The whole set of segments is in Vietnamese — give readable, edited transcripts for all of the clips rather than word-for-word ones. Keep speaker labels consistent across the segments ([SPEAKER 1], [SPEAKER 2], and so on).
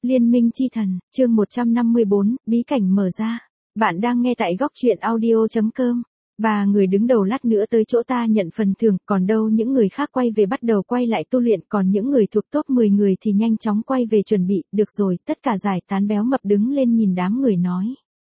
[SPEAKER 1] Liên minh chi thần, chương 154, bí cảnh mở ra. Bạn đang nghe tại góc truyện audio.com. Và người đứng đầu lát nữa tới chỗ ta nhận phần thưởng, còn đâu những người khác quay về bắt đầu quay lại tu luyện, còn những người thuộc top 10 người thì nhanh chóng quay về chuẩn bị, được rồi, tất cả giải tán béo mập đứng lên nhìn đám người nói.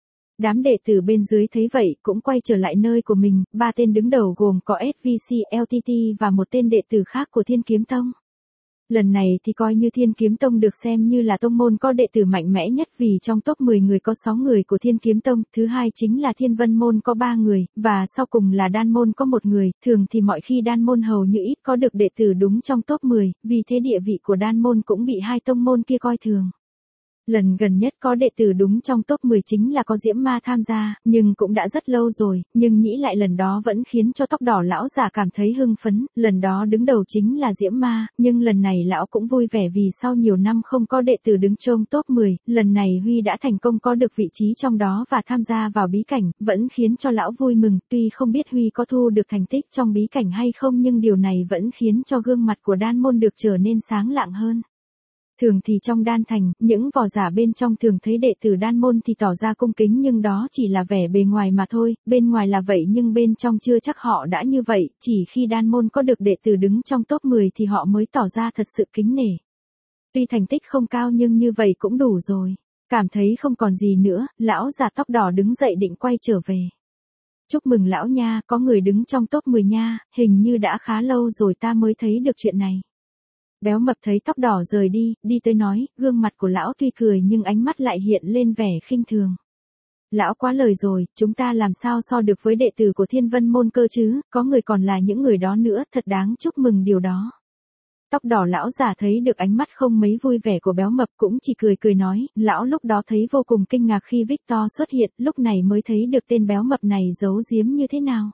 [SPEAKER 1] Đám đệ tử bên dưới thấy vậy cũng quay trở lại nơi của mình, ba tên đứng đầu gồm có SVC, LTT và một tên đệ tử khác của Thiên Kiếm Tông. Lần này thì coi như Thiên Kiếm Tông được xem như là tông môn có đệ tử mạnh mẽ nhất vì trong top 10 người có 6 người của Thiên Kiếm Tông, thứ hai chính là Thiên Vân Môn có 3 người, và sau cùng là Đan Môn có 1 người, thường thì mọi khi Đan Môn hầu như ít có được đệ tử đúng trong top 10, vì thế địa vị của Đan Môn cũng bị hai tông môn kia coi thường. Lần gần nhất có đệ tử đúng trong top 10 chính là có Diễm Ma tham gia, nhưng cũng đã rất lâu rồi, nhưng nghĩ lại lần đó vẫn khiến cho tóc đỏ lão già cảm thấy hưng phấn, lần đó đứng đầu chính là Diễm Ma, nhưng lần này lão cũng vui vẻ vì sau nhiều năm không có đệ tử đứng trong top 10, lần này Huy đã thành công có được vị trí trong đó và tham gia vào bí cảnh, vẫn khiến cho lão vui mừng, tuy không biết Huy có thu được thành tích trong bí cảnh hay không nhưng điều này vẫn khiến cho gương mặt của Đan Môn được trở nên sáng lạng hơn. Thường thì trong Đan Thành, những võ giả bên trong thường thấy đệ tử Đan Môn thì tỏ ra cung kính nhưng đó chỉ là vẻ bề ngoài mà thôi, bên ngoài là vậy nhưng bên trong chưa chắc họ đã như vậy, chỉ khi Đan Môn có được đệ tử đứng trong top 10 thì họ mới tỏ ra thật sự kính nể. Tuy thành tích không cao nhưng như vậy cũng đủ rồi. Cảm thấy không còn gì nữa, lão già tóc đỏ đứng dậy định quay trở về. Chúc mừng lão nha, có người đứng trong top 10 nha, hình như đã khá lâu rồi ta mới thấy được chuyện này. Béo mập thấy tóc đỏ rời đi, đi tới nói, gương mặt của lão tuy cười nhưng ánh mắt lại hiện lên vẻ khinh thường. Lão quá lời rồi, chúng ta làm sao so được với đệ tử của Thiên Vân Môn cơ chứ, có người còn là những người đó nữa, thật đáng chúc mừng điều đó. Tóc đỏ lão già thấy được ánh mắt không mấy vui vẻ của béo mập cũng chỉ cười cười nói, lão lúc đó thấy vô cùng kinh ngạc khi Victor xuất hiện, lúc này mới thấy được tên béo mập này giấu giếm như thế nào.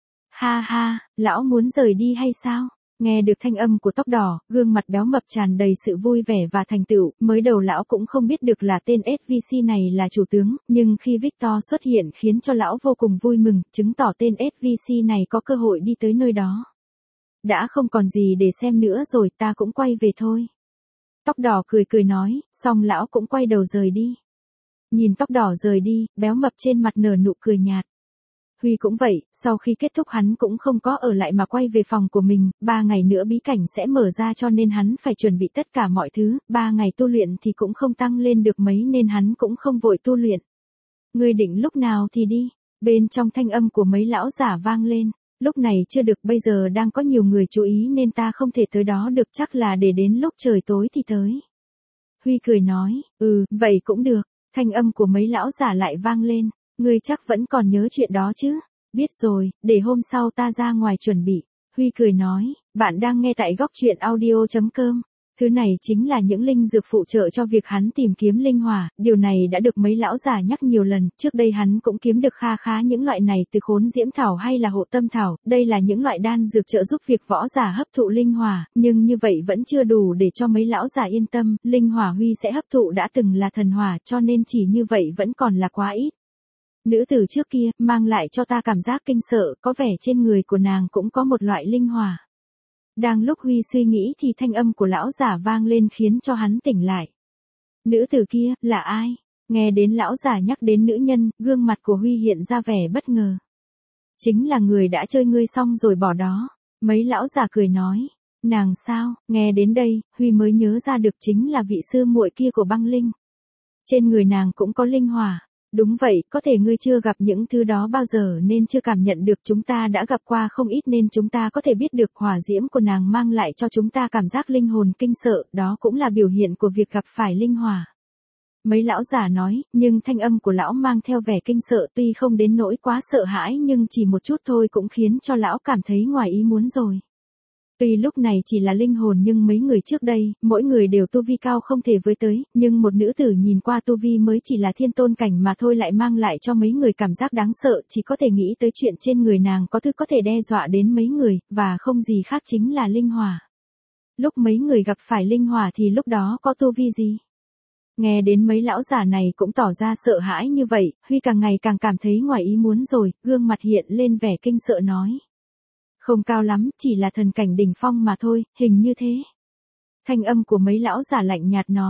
[SPEAKER 1] Ha ha, lão muốn rời đi hay sao? Nghe được thanh âm của tóc đỏ, gương mặt béo mập tràn đầy sự vui vẻ và thành tựu, mới đầu lão cũng không biết được là tên SVC này là chủ tướng, nhưng khi Victor xuất hiện khiến cho lão vô cùng vui mừng, chứng tỏ tên SVC này có cơ hội đi tới nơi đó. Đã không còn gì để xem nữa rồi, ta cũng quay về thôi. Tóc đỏ cười cười nói, xong lão cũng quay đầu rời đi. Nhìn tóc đỏ rời đi, béo mập trên mặt nở nụ cười nhạt. Huy cũng vậy, sau khi kết thúc hắn cũng không có ở lại mà quay về phòng của mình, 3 ngày nữa bí cảnh sẽ mở ra cho nên hắn phải chuẩn bị tất cả mọi thứ, 3 ngày tu luyện thì cũng không tăng lên được mấy nên hắn cũng không vội tu luyện. Ngươi định lúc nào thì đi, bên trong thanh âm của mấy lão giả vang lên, lúc này chưa được bây giờ đang có nhiều người chú ý nên ta không thể tới đó được chắc là để đến lúc trời tối thì tới. Huy cười nói, vậy cũng được, thanh âm của mấy lão giả lại vang lên. Ngươi chắc vẫn còn nhớ chuyện đó chứ? Biết rồi, để hôm sau ta ra ngoài chuẩn bị. Huy cười nói, bạn đang nghe tại góc truyện audio.com. Thứ này chính là những linh dược phụ trợ cho việc hắn tìm kiếm linh hỏa, điều này đã được mấy lão già nhắc nhiều lần, trước đây hắn cũng kiếm được kha khá những loại này từ khốn diễm thảo hay là hộ tâm thảo, đây là những loại đan dược trợ giúp việc võ giả hấp thụ linh hỏa, nhưng như vậy vẫn chưa đủ để cho mấy lão già yên tâm, linh hỏa Huy sẽ hấp thụ đã từng là thần hỏa cho nên chỉ như vậy vẫn còn là quá ít. Nữ tử trước kia, mang lại cho ta cảm giác kinh sợ, có vẻ trên người của nàng cũng có một loại linh hỏa. Đang lúc Huy suy nghĩ thì thanh âm của lão giả vang lên khiến cho hắn tỉnh lại. Nữ tử kia, là ai? Nghe đến lão giả nhắc đến nữ nhân, gương mặt của Huy hiện ra vẻ bất ngờ. Chính là người đã chơi ngươi xong rồi bỏ đó. Mấy lão giả cười nói. Nàng sao? Nghe đến đây, Huy mới nhớ ra được chính là vị sư muội kia của băng linh. Trên người nàng cũng có linh hỏa. Đúng vậy, có thể ngươi chưa gặp những thứ đó bao giờ nên chưa cảm nhận được, chúng ta đã gặp qua không ít nên chúng ta có thể biết được hỏa diễm của nàng mang lại cho chúng ta cảm giác linh hồn kinh sợ, đó cũng là biểu hiện của việc gặp phải linh hỏa. Mấy lão giả nói, nhưng thanh âm của lão mang theo vẻ kinh sợ tuy không đến nỗi quá sợ hãi nhưng chỉ một chút thôi cũng khiến cho lão cảm thấy ngoài ý muốn rồi. Tuy lúc này chỉ là linh hồn nhưng mấy người trước đây, mỗi người đều tu vi cao không thể với tới, nhưng một nữ tử nhìn qua tu vi mới chỉ là thiên tôn cảnh mà thôi lại mang lại cho mấy người cảm giác đáng sợ, chỉ có thể nghĩ tới chuyện trên người nàng có thứ có thể đe dọa đến mấy người, và không gì khác chính là linh hỏa. Lúc mấy người gặp phải linh hỏa thì lúc đó có tu vi gì? Nghe đến mấy lão giả này cũng tỏ ra sợ hãi như vậy, Huy càng ngày càng cảm thấy ngoài ý muốn rồi, gương mặt hiện lên vẻ kinh sợ nói. Không cao lắm, chỉ là thần cảnh đỉnh phong mà thôi, hình như thế. Thanh âm của mấy lão giả lạnh nhạt nói.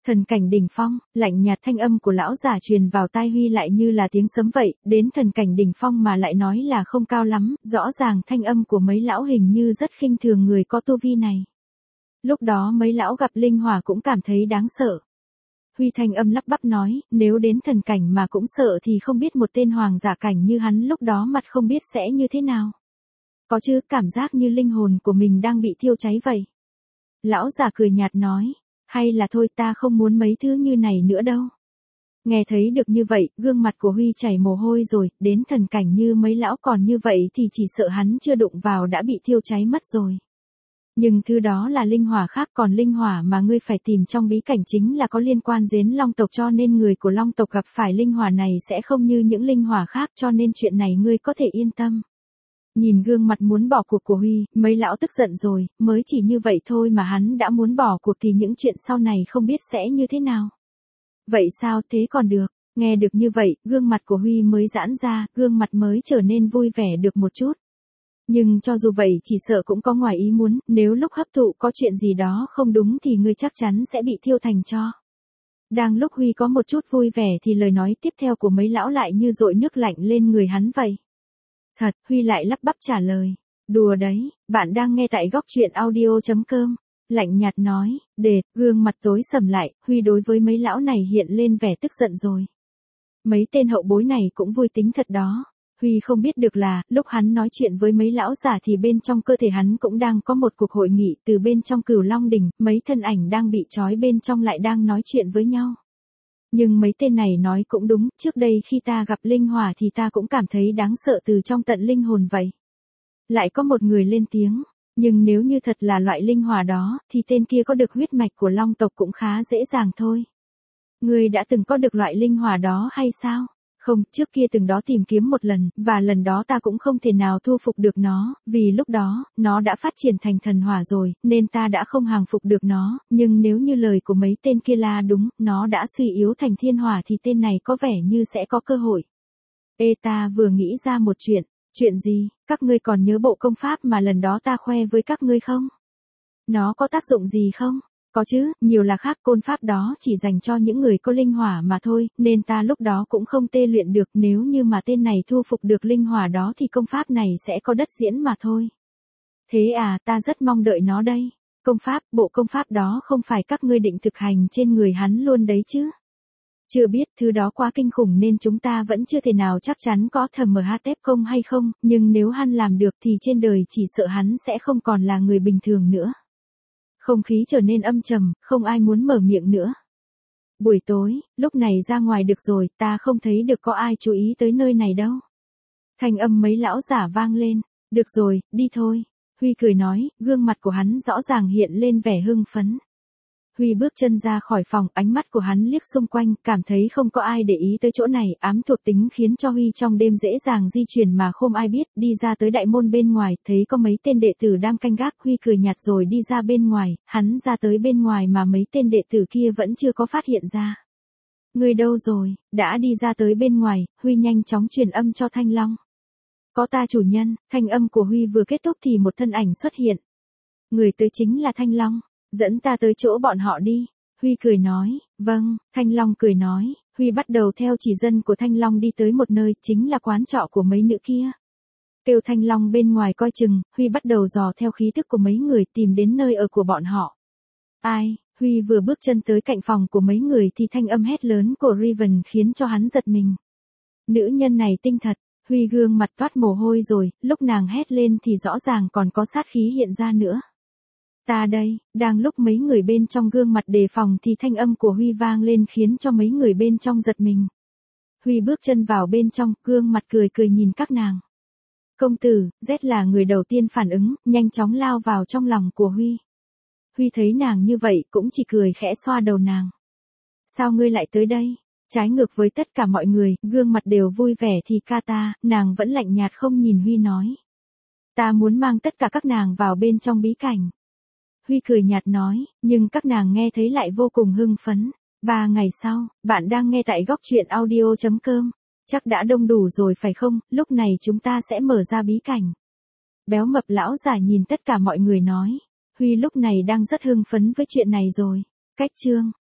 [SPEAKER 1] Thần cảnh đỉnh phong, lạnh nhạt thanh âm của lão giả truyền vào tai Huy lại như là tiếng sấm vậy, đến thần cảnh đỉnh phong mà lại nói là không cao lắm, rõ ràng thanh âm của mấy lão hình như rất khinh thường người có tu vi này. Lúc đó mấy lão gặp linh hỏa cũng cảm thấy đáng sợ. Huy thanh âm lắp bắp nói, nếu đến thần cảnh mà cũng sợ thì không biết một tên hoàng giả cảnh như hắn lúc đó mặt không biết sẽ như thế nào. Có chứ, cảm giác như linh hồn của mình đang bị thiêu cháy vậy. Lão giả cười nhạt nói, hay là thôi ta không muốn mấy thứ như này nữa đâu. Nghe thấy được như vậy, gương mặt của Huy chảy mồ hôi rồi, đến thần cảnh như mấy lão còn như vậy thì chỉ sợ hắn chưa đụng vào đã bị thiêu cháy mất rồi. Nhưng thứ đó là linh hỏa khác, còn linh hỏa mà ngươi phải tìm trong bí cảnh chính là có liên quan đến Long tộc, cho nên người của Long tộc gặp phải linh hỏa này sẽ không như những linh hỏa khác, cho nên chuyện này ngươi có thể yên tâm. Nhìn gương mặt muốn bỏ cuộc của Huy, mấy lão tức giận rồi, mới chỉ như vậy thôi mà hắn đã muốn bỏ cuộc thì những chuyện sau này không biết sẽ như thế nào. Vậy sao thế còn được, nghe được như vậy, gương mặt của Huy mới giãn ra, gương mặt mới trở nên vui vẻ được một chút. Nhưng cho dù vậy chỉ sợ cũng có ngoài ý muốn, nếu lúc hấp thụ có chuyện gì đó không đúng thì ngươi chắc chắn sẽ bị thiêu thành tro. Đang lúc Huy có một chút vui vẻ thì lời nói tiếp theo của mấy lão lại như dội nước lạnh lên người hắn vậy. Thật, Huy lại lắp bắp trả lời. Đùa đấy, bạn đang nghe tại góc truyện audio.com. Lạnh nhạt nói, gương mặt tối sầm lại, Huy đối với mấy lão này hiện lên vẻ tức giận rồi. Mấy tên hậu bối này cũng vui tính thật đó. Huy không biết được là, lúc hắn nói chuyện với mấy lão giả thì bên trong cơ thể hắn cũng đang có một cuộc hội nghị, từ bên trong Cửu Long đỉnh, mấy thân ảnh đang bị trói bên trong lại đang nói chuyện với nhau. Nhưng mấy tên này nói cũng đúng, trước đây khi ta gặp linh hỏa thì ta cũng cảm thấy đáng sợ từ trong tận linh hồn vậy. Lại có một người lên tiếng, nhưng nếu như thật là loại linh hỏa đó, thì tên kia có được huyết mạch của Long tộc cũng khá dễ dàng thôi. Ngươi đã từng có được loại linh hỏa đó hay sao? Không, trước kia từng đó tìm kiếm một lần, và lần đó ta cũng không thể nào thu phục được nó, vì lúc đó, nó đã phát triển thành thần hỏa rồi, nên ta đã không hàng phục được nó, nhưng nếu như lời của mấy tên kia là đúng, nó đã suy yếu thành thiên hỏa thì tên này có vẻ như sẽ có cơ hội. Ta vừa nghĩ ra một chuyện gì, các ngươi còn nhớ bộ công pháp mà lần đó ta khoe với các ngươi không? Nó có tác dụng gì không? Có chứ, nhiều là khác, côn pháp đó chỉ dành cho những người có linh hỏa mà thôi, nên ta lúc đó cũng không tê luyện được, nếu như mà tên này thu phục được linh hỏa đó thì công pháp này sẽ có đất diễn mà thôi. Thế à, ta rất mong đợi nó đây. Công pháp, bộ công pháp đó không phải các ngươi định thực hành trên người hắn luôn đấy chứ? Chưa biết, thứ đó quá kinh khủng nên chúng ta vẫn chưa thể nào chắc chắn có thầm MHTF không hay không, nhưng nếu hắn làm được thì trên đời chỉ sợ hắn sẽ không còn là người bình thường nữa. Không khí trở nên âm trầm, không ai muốn mở miệng nữa. Buổi tối, lúc này ra ngoài được rồi, ta không thấy được có ai chú ý tới nơi này đâu. Thanh âm mấy lão giả vang lên, được rồi, đi thôi. Huy cười nói, gương mặt của hắn rõ ràng hiện lên vẻ hưng phấn. Huy bước chân ra khỏi phòng, ánh mắt của hắn liếc xung quanh, cảm thấy không có ai để ý tới chỗ này, ám thuộc tính khiến cho Huy trong đêm dễ dàng di chuyển mà không ai biết, đi ra tới đại môn bên ngoài, thấy có mấy tên đệ tử đang canh gác, Huy cười nhạt rồi đi ra bên ngoài, hắn ra tới bên ngoài mà mấy tên đệ tử kia vẫn chưa có phát hiện ra. Người đâu rồi, đã đi ra tới bên ngoài, Huy nhanh chóng truyền âm cho Thanh Long. Có ta chủ nhân, thanh âm của Huy vừa kết thúc thì một thân ảnh xuất hiện. Người tới chính là Thanh Long. Dẫn ta tới chỗ bọn họ đi. Huy cười nói, vâng, Thanh Long cười nói, Huy bắt đầu theo chỉ dẫn của Thanh Long đi tới một nơi, chính là quán trọ của mấy nữ kia. Kêu Thanh Long bên ngoài coi chừng, Huy bắt đầu dò theo khí tức của mấy người tìm đến nơi ở của bọn họ. Ai, Huy vừa bước chân tới cạnh phòng của mấy người thì thanh âm hét lớn của Riven khiến cho hắn giật mình. Nữ nhân này tinh thật, Huy gương mặt toát mồ hôi rồi, lúc nàng hét lên thì rõ ràng còn có sát khí hiện ra nữa. Ta đây, đang lúc mấy người bên trong gương mặt đề phòng thì thanh âm của Huy vang lên khiến cho mấy người bên trong giật mình. Huy bước chân vào bên trong, gương mặt cười cười nhìn các nàng. Công tử, Z là người đầu tiên phản ứng, nhanh chóng lao vào trong lòng của Huy. Huy thấy nàng như vậy cũng chỉ cười khẽ xoa đầu nàng. Sao ngươi lại tới đây? Trái ngược với tất cả mọi người, gương mặt đều vui vẻ thì Kata, nàng vẫn lạnh nhạt không nhìn Huy nói. Ta muốn mang tất cả các nàng vào bên trong bí cảnh. Huy cười nhạt nói, nhưng các nàng nghe thấy lại vô cùng hưng phấn. 3 ngày sau, bạn đang nghe tại góc truyện audio.com. Chắc đã đông đủ rồi phải không, lúc này chúng ta sẽ mở ra bí cảnh. Béo mập lão giả nhìn tất cả mọi người nói. Huy lúc này đang rất hưng phấn với chuyện này rồi. Cách chương